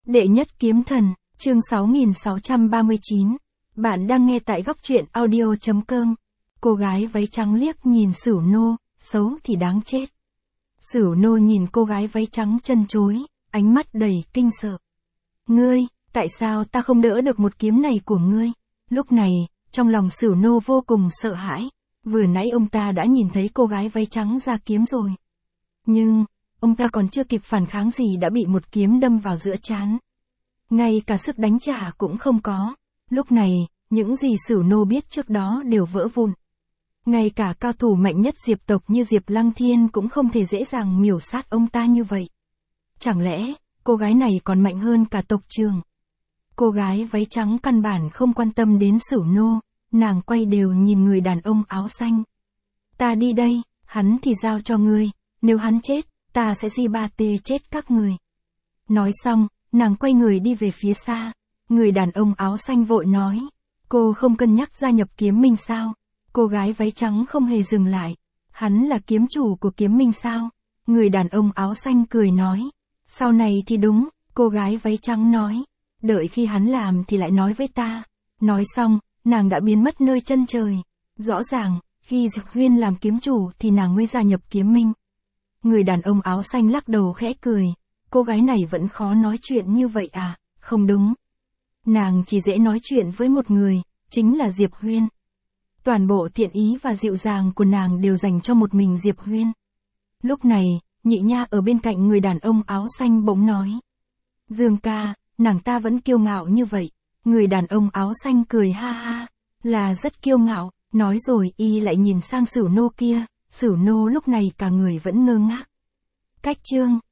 Đệ nhất kiếm thần, chương 6639. Bạn đang nghe tại góc truyện audio.com. Cô gái váy trắng liếc nhìn Sửu Nô, xấu thì đáng chết. Sửu Nô nhìn cô gái váy trắng chân chối, ánh mắt đầy kinh sợ. Ngươi, tại sao ta không đỡ được một kiếm này của ngươi? Lúc này, trong lòng Sửu Nô vô cùng sợ hãi. Vừa nãy ông ta đã nhìn thấy cô gái váy trắng ra kiếm rồi. Nhưng, ông ta còn chưa kịp phản kháng gì đã bị một kiếm đâm vào giữa trán. Ngay cả sức đánh trả cũng không có. Lúc này, những gì Sửu Nô biết trước đó đều vỡ vụn. Ngay cả cao thủ mạnh nhất Diệp tộc như Diệp Lăng Thiên cũng không thể dễ dàng miểu sát ông ta như vậy. Chẳng lẽ, cô gái này còn mạnh hơn cả tộc trưởng? Cô gái váy trắng căn bản không quan tâm đến Sửu Nô, nàng quay đều nhìn người đàn ông áo xanh. Ta đi đây, hắn thì giao cho ngươi, nếu hắn chết, ta sẽ di ba tê chết các người. Nói xong, nàng quay người đi về phía xa. Người đàn ông áo xanh vội nói, cô không cân nhắc gia nhập kiếm minh sao? Cô gái váy trắng không hề dừng lại. Hắn là kiếm chủ của kiếm minh sao? Người đàn ông áo xanh cười nói, sau này thì đúng. Cô gái váy trắng nói, đợi khi hắn làm thì lại nói với ta. Nói xong, nàng đã biến mất nơi chân trời. Rõ ràng, khi Diệp Huyên làm kiếm chủ thì nàng mới gia nhập kiếm minh. Người đàn ông áo xanh lắc đầu khẽ cười, cô gái này vẫn khó nói chuyện như vậy à? Không đúng. Nàng chỉ dễ nói chuyện với một người, chính là Diệp Huyên. Toàn bộ thiện ý và dịu dàng của nàng đều dành cho một mình Diệp Huyên. Lúc này, Nhị Nha ở bên cạnh người đàn ông áo xanh bỗng nói, Dương ca, nàng ta vẫn kiêu ngạo như vậy. Người đàn ông áo xanh cười ha ha, là rất kiêu ngạo. Nói rồi y lại nhìn sang Sửu Nô kia. Sửu Nô lúc này cả người vẫn ngơ ngác. Cách chương